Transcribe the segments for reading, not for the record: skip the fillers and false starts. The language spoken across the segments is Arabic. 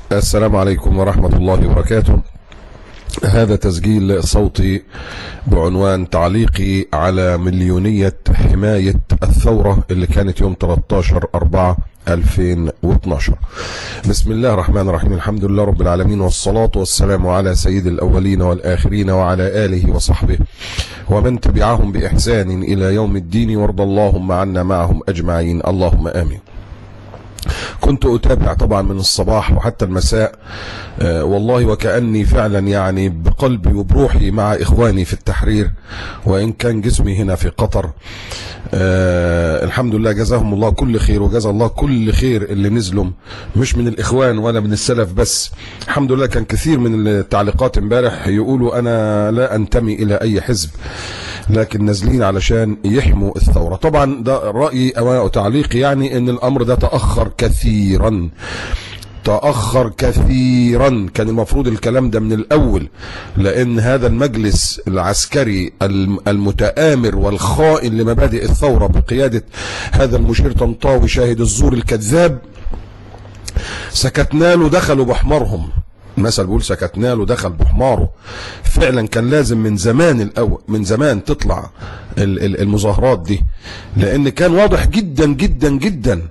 السلام عليكم ورحمة الله وبركاته. هذا تسجيل صوتي بعنوان تعليقي على مليونية حماية الثورة اللي كانت يوم 13/4/2012. بسم الله الرحمن الرحيم، الحمد لله رب العالمين، والصلاة والسلام على سيد الأولين والآخرين وعلى آله وصحبه ومن تبعهم بإحسان إلى يوم الدين، وارض اللهم عنا معهم أجمعين، اللهم آمين. كنت أتابع طبعا من الصباح وحتى المساء، والله وكأني فعلا يعني بقلبي وبروحي مع إخواني في التحرير، وإن كان جسمي هنا في قطر. الحمد لله، جزاهم الله كل خير، وجزا الله كل خير اللي نزلوا مش من الإخوان ولا من السلف بس. الحمد لله كان كثير من التعليقات امبارح يقولوا أنا لا أنتمي إلى أي حزب، لكن نازلين علشان يحموا الثورة. طبعا ده رأيي أو تعليقي، يعني ان الامر ده تأخر كثيرا، كان المفروض الكلام ده من الاول، لان هذا المجلس العسكري المتآمر والخائن لمبادئ الثورة بقيادة هذا المشير طنطاوي شاهد الزور الكذاب، سكتنا له دخلوا بحمارهم. المثل بيقول سكتنا له دخل بحماره. فعلا كان لازم من زمان تطلع المظاهرات دي، لان كان واضح جدا جدا جدا.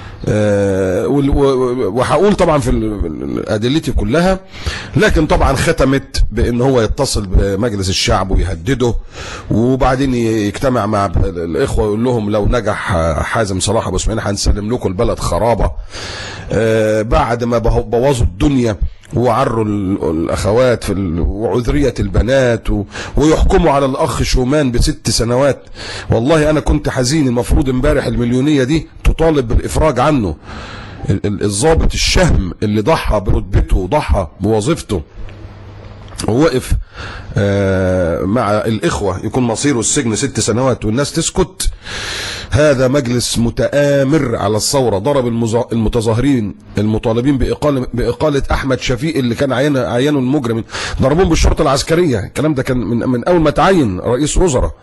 وهقول طبعا في ادلتي كلها، لكن طبعا ختمت بان هو يتصل بمجلس الشعب ويهدده، وبعدين يجتمع مع الاخوه ويقول لهم لو نجح حازم صلاح ابو اسماعيل هنسلم لكم البلد خرابه. بعد ما بوظوا الدنيا وعروا الاخوات وعذريه البنات ويحكموا على الاخ شومان ب6 سنوات. والله انا كنت حزين. المفروض امبارح المليونيه دي تطالب بالافراج عنه. الضابط الشهم اللي ضحى برتبته وضحى بوظيفته ووقف مع الإخوة يكون مصيره السجن 6 سنوات والناس تسكت. هذا مجلس متآمر على الثورة، ضرب المتظاهرين المطالبين بإقالة أحمد شفيق اللي كان عينه المجرم، ضربوهم بالشرطة العسكرية. الكلام ده كان من أول ما تعين رئيس وزراء،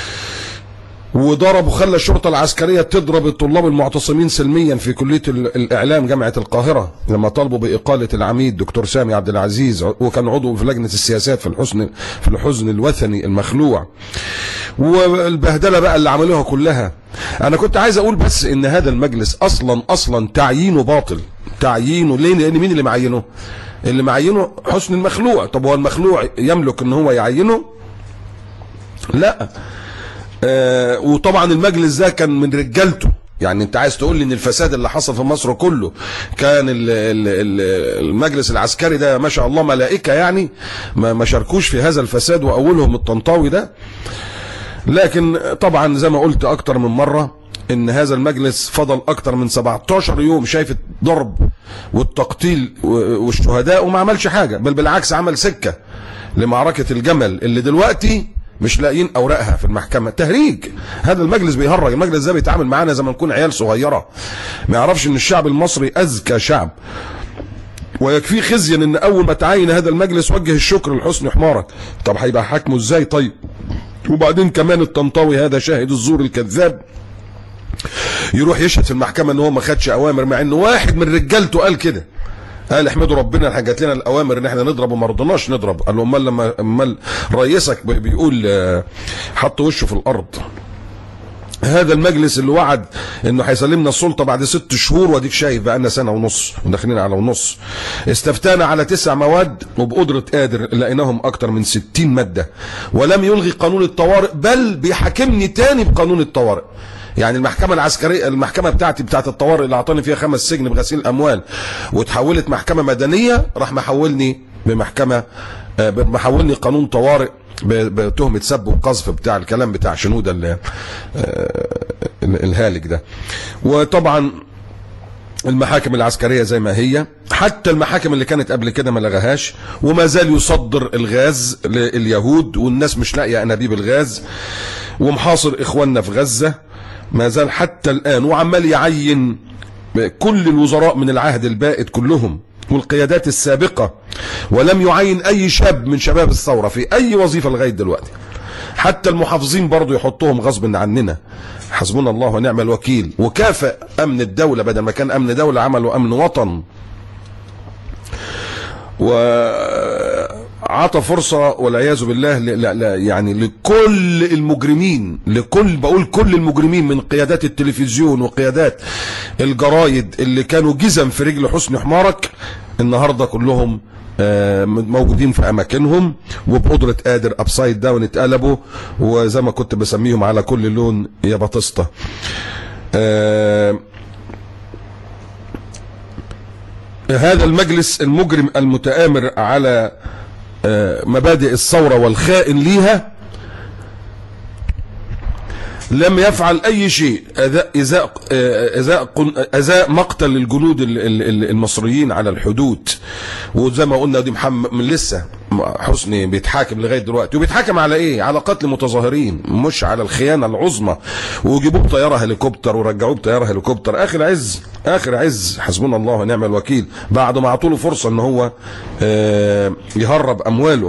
وضرب وخلى الشرطة العسكرية تضرب الطلاب المعتصمين سلميا في كلية الإعلام جامعة القاهرة لما طالبوا بإقالة العميد دكتور سامي عبد العزيز، وكان عضو في لجنة السياسات في الحزن الوثني المخلوع. والبهدلة بقى اللي عملوها كلها. أنا كنت عايز أقول بس إن هذا المجلس أصلا تعيينه باطل. تعيينه ليه؟ لأن مين اللي معينه؟ اللي معينه حسن المخلوع. طب هو المخلوع يملك إن هو يعينه؟ لا. وطبعا المجلس ده كان من رجالته. يعني انت عايز تقول لي ان الفساد اللي حصل في مصر كله كان المجلس العسكري ده ما شاء الله ملائكة، يعني ما شاركوش في هذا الفساد، واولهم الطنطاوي ده. لكن طبعا زي ما قلت اكتر من مرة ان هذا المجلس فضل اكتر من 17 يوم شايف الضرب والتقتيل والشهداء وما عملش حاجة، بل بالعكس عمل سكة لمعركة الجمل اللي دلوقتي مش لاقيين اوراقها في المحكمه. تهريج. هذا المجلس بيهرج. المجلس ده بيتعامل معانا زي ما نكون عيال صغيره، ما يعرفش ان الشعب المصري اذكى شعب. ويكفي خزيا ان اول ما تعين هذا المجلس وجه الشكر لحسن حمارك. طب هيبقى حاكمه ازاي طيب؟ وبعدين كمان الطنطاوي هذا شاهد الزور الكذاب يروح يشهد في المحكمه ان هو ما خدش اوامر، مع انه واحد من رجالته قال كده، قال احمدوا ربنا احنا جات لنا الاوامر ان احنا نضرب وما رضناش نضرب. قال له امال رئيسك بيقول حط وشه في الارض. هذا المجلس اللي وعد انه هيسلمنا السلطه بعد 6 شهور، واديك شايف بقى لنا سنه ونص وداخلين على ونص. استفتانا على 9 مواد وبقدره قادر لقيناهم اكتر من 60 ماده، ولم يلغي قانون الطوارئ، بل بيحاكمني تاني بقانون الطوارئ. يعني المحكمة العسكرية، المحكمة بتاعت الطوارئ اللي اعطاني فيها 5 سجن بغسيل الاموال وتحولت محكمة مدنية، راح محولني محولني قانون طوارئ بتهمة سب وقذف بتاع الكلام بتاع شنودة الهالك ده. وطبعا المحاكم العسكرية زي ما هي، حتى المحاكم اللي كانت قبل كده ما لغاهاش، وما زال يصدر الغاز لليهود والناس مش لاقيه انابيب الغاز، ومحاصر اخواننا في غزة ما زال حتى الآن، وعمال يعين كل الوزراء من العهد البائد كلهم والقيادات السابقة، ولم يعين أي شاب من شباب الثورة في أي وظيفة لغاية دلوقتي. حتى المحافظين برضو يحطوهم غصب عننا. حسبنا الله ونعم الوكيل. وكافئ أمن الدولة، بدل ما كان أمن دولة عملوا أمن وطن. وعطى فرصة والعياذ بالله يعني لكل المجرمين، بقول كل المجرمين من قيادات التلفزيون وقيادات الجرايد اللي كانوا جزم في رجل حسني حمارك، النهاردة كلهم موجودين في اماكنهم وبقدرة قادر ابسايد داون اتقلبوا، وزي ما كنت بسميهم على كل لون يا بطسطة. هذا المجلس المجرم المتآمر على مبادئ الثورة والخائن ليها لم يفعل اي شيء ازاء مقتل الجنود المصريين على الحدود. وزي ما قلنا دي محمد من لسه حسني بيتحاكم لغايه دلوقتي، وبيتحاكم على ايه؟ على قتل متظاهرين، مش على الخيانه العظمى. وجيبوه بطياره هليكوبتر ورجعوه بطياره هليكوبتر، اخر عز حسبنا الله ونعم الوكيل، بعد ما اعطوا له فرصه ان هو يهرب امواله.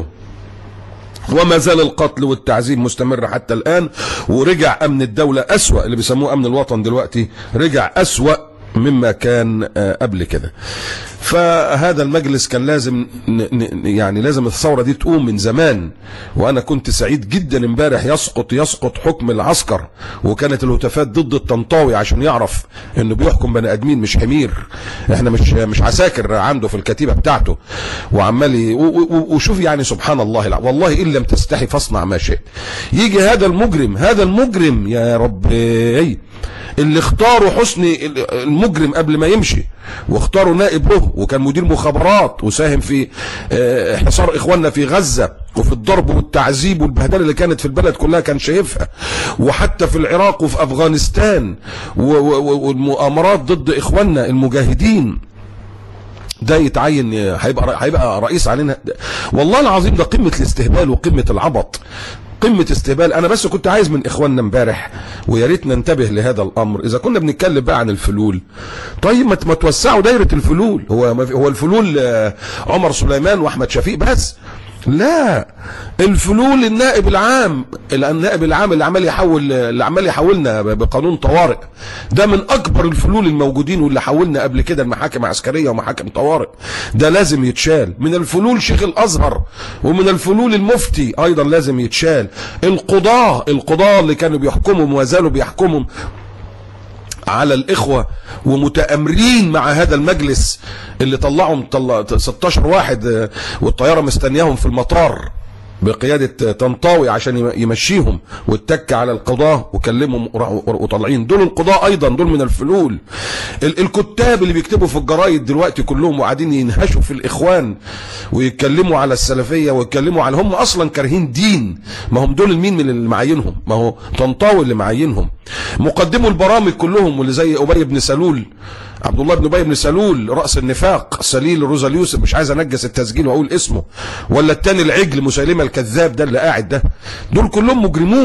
وما زال القتل والتعذيب مستمر حتى الآن، ورجع أمن الدولة أسوأ، اللي بيسموه أمن الوطن دلوقتي رجع أسوأ مما كان قبل كده. فهذا المجلس كان لازم يعني لازم الثورة دي تقوم من زمان. وانا كنت سعيد جدا امبارح يسقط حكم العسكر، وكانت الهتافات ضد الطنطاوي عشان يعرف انه بيحكم بني ادمين مش حمير، احنا مش عساكر عنده في الكتيبة بتاعته. وعمال وشوف يعني سبحان الله، والله ان لم تستحي فاصنع ما شئت. يجي هذا المجرم يا رب اللي اختاروا حسني المجرم قبل ما يمشي، واختاروا نائب له، وكان مدير مخابرات وساهم في حصار اخواننا في غزة وفي الضرب والتعذيب والبهدله اللي كانت في البلد كلها كان شايفها، وحتى في العراق وفي افغانستان والمؤامرات ضد اخواننا المجاهدين. ده يتعين هيبقى رئيس علينا؟ والله العظيم ده قمة الاستهبال وقمة العبط، قمة استهبال. انا بس كنت عايز من اخواننا امبارح، ويا ريت ننتبه لهذا الامر. اذا كنا بنتكلم بقى عن الفلول، طيب ما توسعوا دايرة الفلول. هو الفلول عمر سليمان واحمد شفيق بس؟ لا، الفلول النائب العام اللي عمال يحولنا بقانون طوارئ، ده من اكبر الفلول الموجودين، واللي حولنا قبل كده المحاكم عسكريه ومحاكم طوارئ، ده لازم يتشال. من الفلول شيخ الازهر، ومن الفلول المفتي ايضا لازم يتشال. القضاة اللي كانوا بيحكموا وما زالوا بيحكموا على الاخوة ومتآمرين مع هذا المجلس اللي طلعهم 16 واحد والطيارة مستنياهم في المطار بقيادة طنطاوي عشان يمشيهم، واتك على القضاء وكلمهم وطالعين. دول القضاء ايضا دول من الفلول. الكتاب اللي بيكتبوا في الجرايد دلوقتي كلهم وقاعدين ينهشوا في الاخوان ويتكلموا على السلفية ويتكلموا على، هم اصلا كارهين دين. ما هم دول مين من اللي معينهم؟ ما هو طنطاوي اللي معينهم. مقدموا البرامج كلهم واللي زي ابي بن سلول، عبد الله بن ابي بن سلول رأس النفاق، سليل روزا اليوسف، مش عايز انجس التسجيل واقول اسمه، ولا التاني العجل مسيلمة الكذاب ده اللي قاعد ده. دول كلهم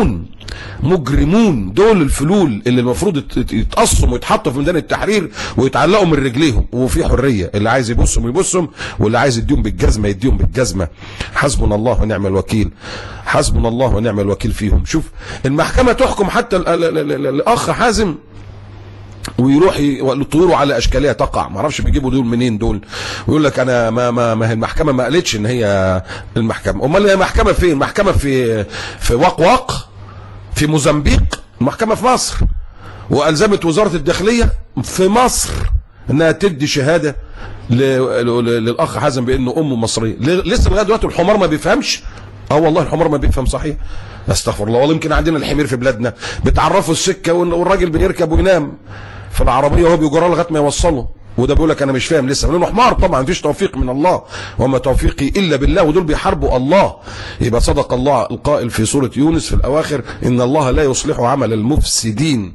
مجرمون. دول الفلول اللي المفروض يتقصوا ويتحطوا في ميدان التحرير ويتعلقوا من رجليهم، وفي حرية، اللي عايز يبصهم واللي عايز يديهم بالجزمة يديهم بالجزمة. حسبنا الله ونعم الوكيل، حسبنا الله ونعم الوكيل فيهم. شوف المحكمة تحكم حتى الاخ حازم ويروح يطيروا على اشكاليه تقع، ما اعرفش بيجيبوا دول منين دول، ويقول لك انا ما هي المحكمه ما قالتش ان هي المحكمه. امال هي المحكمه فين؟ المحكمه في وقواق في موزمبيق، المحكمه في مصر، والزمت وزاره الداخليه في مصر انها تدي شهاده للاخ حازم بانه امه مصريه. لسه لغايه دلوقتي الحمار ما بيفهمش. والله الحمار ما بيفهم صحيح، استغفر الله. والله يمكن عندنا الحمير في بلادنا بتعرفوا السكه والراجل بيركب وينام في العربيه وهو بيجرى لغايه ما يوصله، وده بيقول لك انا مش فاهم لسه، لانه حمار طبعا، مفيش توفيق من الله، وما توفيقي الا بالله. ودول بيحاربوا الله. يبقى صدق الله القائل في سوره يونس في الاواخر: ان الله لا يصلح عمل المفسدين.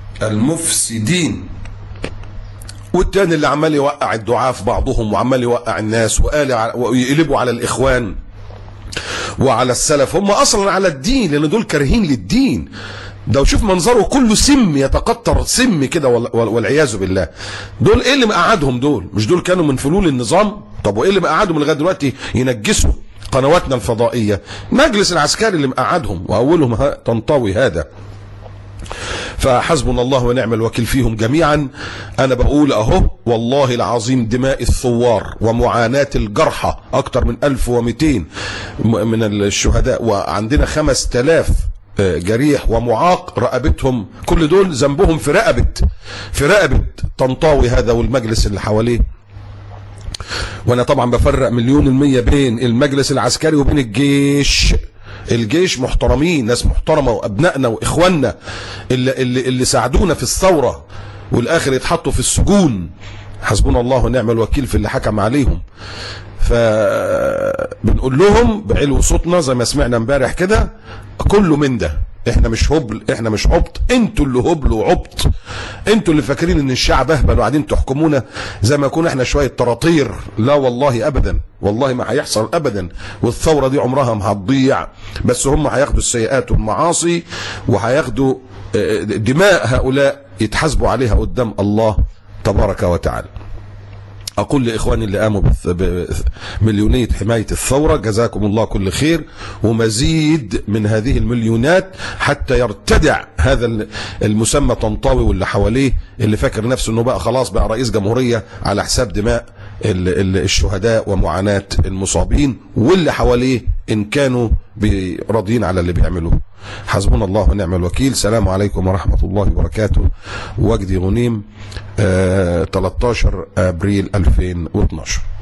والتاني اللي عمال يوقع الدعاة في بعضهم، وعمال يوقع الناس ويقلبوا على الاخوان وعلى السلف، هم اصلا على الدين، لان دول كارهين للدين. ده وشوف منظره كله سم، يتقطر سم كده والعياذ بالله. دول ايه اللي مقعدهم؟ دول مش دول كانوا من فلول النظام؟ طب وايه اللي مقعدهم لغايه دلوقتي ينجسوا قنواتنا الفضائيه؟ مجلس العسكري اللي مقعدهم، واولهم طنطاوي هذا. فحسبنا الله ونعم الوكيل فيهم جميعا. انا بقول اهو والله العظيم دماء الثوار ومعاناة الجرحى اكتر من 1200 من الشهداء، وعندنا 5000 جريح ومعاق رقبتهم، كل دول ذنبهم في رقبة طنطاوي هذا والمجلس اللي حواليه. وانا طبعا بفرق 100% بين المجلس العسكري وبين الجيش محترمين، ناس محترمة وابنائنا واخواننا اللي ساعدونا في الثورة والاخر يتحطوا في السجون. حسبنا الله ونعم الوكيل في اللي حكم عليهم. فبنقول لهم بعلو صوتنا زي ما سمعنا امبارح كده، كله من ده، احنا مش هبل، احنا مش عبط، انتوا اللي هبل وعبط، انتوا اللي فاكرين ان الشعب اهبل وقاعدين تحكمونا زي ما يكون احنا شويه طراطير. لا والله ابدا، والله ما هيحصل ابدا، والثوره دي عمرها ما هتضيع، بس هم هياخدوا السيئات والمعاصي وهياخدوا دماء هؤلاء يتحاسبوا عليها قدام الله تبارك وتعالى. أقول لإخواني اللي قاموا بمليونية حماية الثورة جزاكم الله كل خير، ومزيد من هذه المليونات حتى يرتدع هذا المسمى طنطاوي واللي حواليه، اللي فاكر نفسه أنه بقى خلاص بقى رئيس جمهورية على حساب دماء الشهداء ومعاناة المصابين واللي حواليه إن كانوا راضيين على اللي بيعملوه. حسبنا الله ونعم الوكيل. السلام عليكم ورحمة الله وبركاته. وجدي غنيم 13 أبريل 2012.